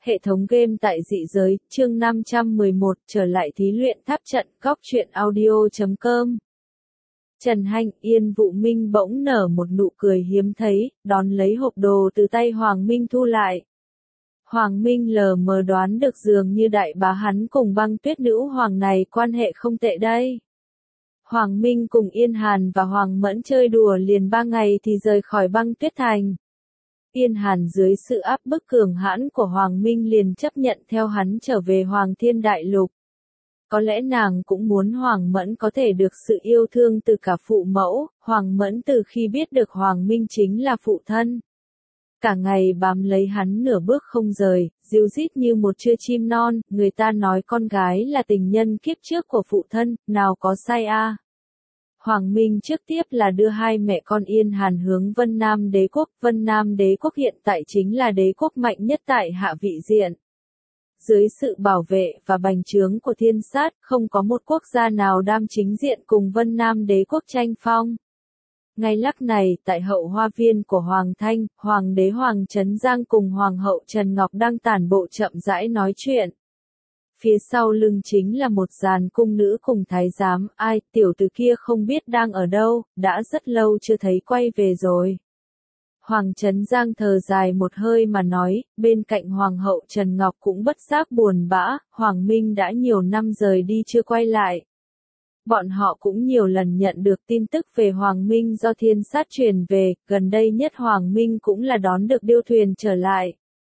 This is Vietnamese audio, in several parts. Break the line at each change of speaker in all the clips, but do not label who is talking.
Hệ thống game tại dị giới, chương 511, trở lại thí luyện tháp trận, góc truyện audio.com. Trần Hành, Yên Vũ Minh bỗng nở một nụ cười hiếm thấy, đón lấy hộp đồ từ tay Hoàng Minh thu lại. Hoàng Minh lờ mờ đoán được dường như đại bá hắn cùng Băng Tuyết Nữ Hoàng này quan hệ không tệ đây. Hoàng Minh cùng Yên Hàn và Hoàng Mẫn chơi đùa liền 3 ngày thì rời khỏi Băng Tuyết Thành. Yên Hàn dưới sự áp bức cường hãn của Hoàng Minh liền chấp nhận theo hắn trở về Hoàng Thiên Đại Lục. Có lẽ nàng cũng muốn Hoàng Mẫn có thể được sự yêu thương từ cả phụ mẫu, Hoàng Mẫn từ khi biết được Hoàng Minh chính là phụ thân. Cả ngày bám lấy hắn nửa bước không rời, ríu rít như một trưa chim non, người ta nói con gái là tình nhân kiếp trước của phụ thân, nào có sai a. Hoàng Minh trước tiếp là đưa hai mẹ con Yên Hàn hướng Vân Nam Đế quốc. Vân Nam Đế quốc hiện tại chính là đế quốc mạnh nhất tại Hạ Vị Diện. Dưới sự bảo vệ và bành trướng của thiên sát, không có một quốc gia nào đam chính diện cùng Vân Nam Đế quốc tranh phong. Ngay lúc này, tại hậu hoa viên của Hoàng Thanh, Hoàng đế Hoàng Trấn Giang cùng Hoàng hậu Trần Ngọc đang tản bộ chậm rãi nói chuyện. Phía sau lưng chính là một dàn cung nữ cùng thái giám, ai, tiểu tử kia không biết đang ở đâu, đã rất lâu chưa thấy quay về rồi. Hoàng Trấn Giang thở dài một hơi mà nói, bên cạnh Hoàng hậu Trần Ngọc cũng bất giác buồn bã, Hoàng Minh đã nhiều năm rời đi chưa quay lại. Bọn họ cũng nhiều lần nhận được tin tức về Hoàng Minh do thiên sát truyền về, gần đây nhất Hoàng Minh cũng là đón được điêu thuyền trở lại.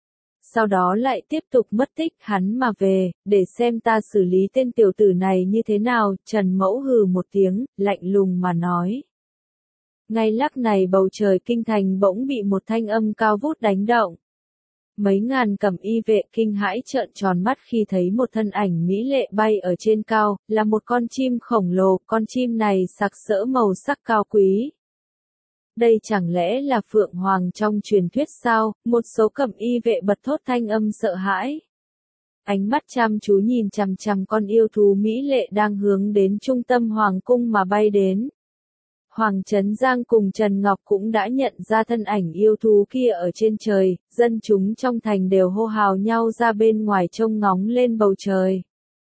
Sau đó lại tiếp tục mất tích hắn mà về, để xem ta xử lý tên tiểu tử này như thế nào, Trần Mẫu hừ một tiếng, lạnh lùng mà nói. Ngay lúc này bầu trời kinh thành bỗng bị một thanh âm cao vút đánh động. Mấy ngàn cẩm y vệ kinh hãi trợn tròn mắt khi thấy một thân ảnh mỹ lệ bay ở trên cao, là một con chim khổng lồ, con chim này sặc sỡ màu sắc cao quý. Đây chẳng lẽ là Phượng Hoàng trong truyền thuyết sao? Một số cẩm y vệ bật thốt thanh âm sợ hãi. Ánh mắt chăm chú nhìn chằm chằm con yêu thú mỹ lệ đang hướng đến trung tâm Hoàng cung mà bay đến. Hoàng Trấn Giang cùng Trần Ngọc cũng đã nhận ra thân ảnh yêu thú kia ở trên trời, dân chúng trong thành đều hô hào nhau ra bên ngoài trông ngóng lên bầu trời.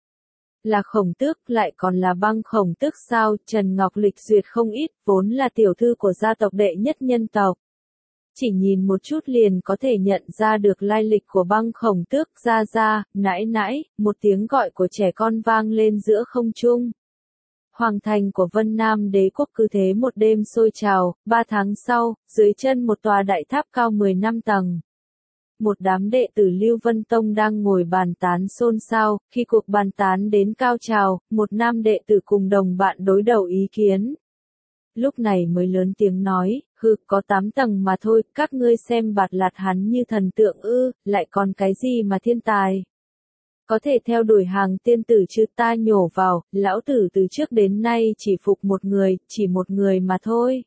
Là Khổng Tước, lại còn là Băng Khổng Tước sao? Trần Ngọc lịch duyệt không ít, vốn là tiểu thư của gia tộc đệ nhất nhân tộc. Chỉ nhìn một chút liền có thể nhận ra được lai lịch của Băng Khổng Tước. Ra, nãi nãi, một tiếng gọi của trẻ con vang lên giữa không trung. Hoàng thành của Vân Nam Đế quốc cứ thế một đêm sôi trào, 3 tháng sau, dưới chân một tòa đại tháp cao 15 tầng. Một đám đệ tử Lưu Vân Tông đang ngồi bàn tán xôn xao, khi cuộc bàn tán đến cao trào, một nam đệ tử cùng đồng bạn đối đầu ý kiến. Lúc này mới lớn tiếng nói, có 8 tầng mà thôi, các ngươi xem Bạt Lạt hắn như thần tượng ư, lại còn cái gì mà thiên tài. Có thể theo đuổi hàng tiên tử chứ? Ta nhổ vào, lão tử từ trước đến nay chỉ phục một người, chỉ một người mà thôi.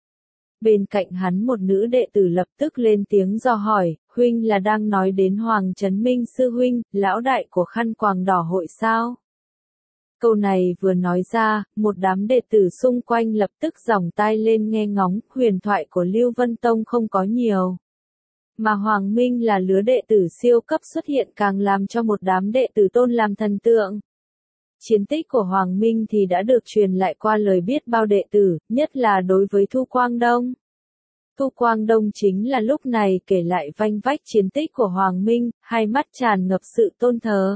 Bên cạnh hắn một nữ đệ tử lập tức lên tiếng dò hỏi, huynh là đang nói đến Hoàng Trấn Minh sư huynh, lão đại của khăn quàng đỏ hội sao? Câu này vừa nói ra, một đám đệ tử xung quanh lập tức giỏng tai lên nghe ngóng, huyền thoại của Lưu Vân Tông không có nhiều. Mà Hoàng Minh là lứa đệ tử siêu cấp xuất hiện càng làm cho một đám đệ tử tôn làm thần tượng. Chiến tích của Hoàng Minh thì đã được truyền lại qua lời biết bao đệ tử, nhất là đối với Thu Quang Đông. Thu Quang Đông chính là lúc này kể lại vanh vách chiến tích của Hoàng Minh, hai mắt tràn ngập sự tôn thờ.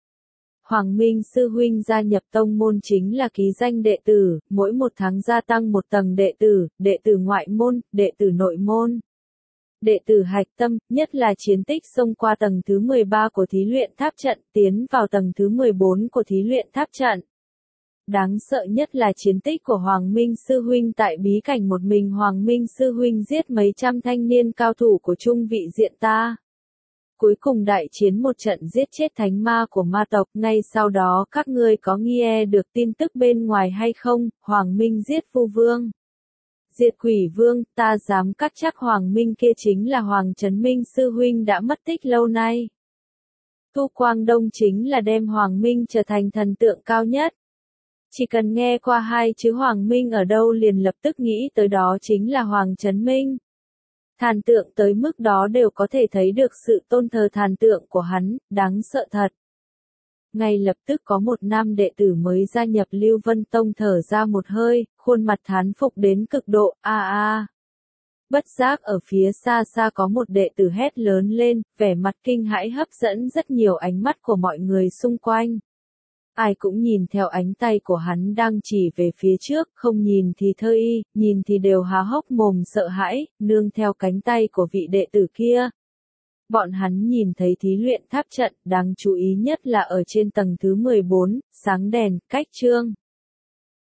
Hoàng Minh sư huynh gia nhập tông môn chính là ký danh đệ tử, mỗi một tháng gia tăng một tầng đệ tử ngoại môn, đệ tử nội môn. Đệ tử hạch tâm, nhất là chiến tích xông qua tầng thứ 13 của thí luyện tháp trận, tiến vào tầng thứ 14 của thí luyện tháp trận. Đáng sợ nhất là chiến tích của Hoàng Minh sư huynh tại bí cảnh một mình Hoàng Minh sư huynh giết mấy trăm thanh niên cao thủ của Trung Vị Diện ta. Cuối cùng đại chiến một trận giết chết thánh ma của ma tộc, ngay sau đó các ngươi có nghe được tin tức bên ngoài hay không? Hoàng Minh giết Vu Vương. Diệt Quỷ Vương, ta dám cắt chắc Hoàng Minh kia chính là Hoàng Trấn Minh sư huynh đã mất tích lâu nay. Thu Quang Đông chính là đem Hoàng Minh trở thành thần tượng cao nhất. Chỉ cần nghe qua hai chữ Hoàng Minh ở đâu liền lập tức nghĩ tới đó chính là Hoàng Trấn Minh. Thần tượng tới mức đó đều có thể thấy được sự tôn thờ thần tượng của hắn, đáng sợ thật. Ngay lập tức có một nam đệ tử mới gia nhập Lưu Vân Tông thở ra một hơi, khuôn mặt thán phục đến cực độ, Bất giác ở phía xa xa có một đệ tử hét lớn lên, vẻ mặt kinh hãi hấp dẫn rất nhiều ánh mắt của mọi người xung quanh. Ai cũng nhìn theo ánh tay của hắn đang chỉ về phía trước, không nhìn thì thơ y, nhìn thì đều há hốc mồm sợ hãi, nương theo cánh tay của vị đệ tử kia. Bọn hắn nhìn thấy thí luyện tháp trận, đáng chú ý nhất là ở trên tầng thứ 14, sáng đèn, cách chương.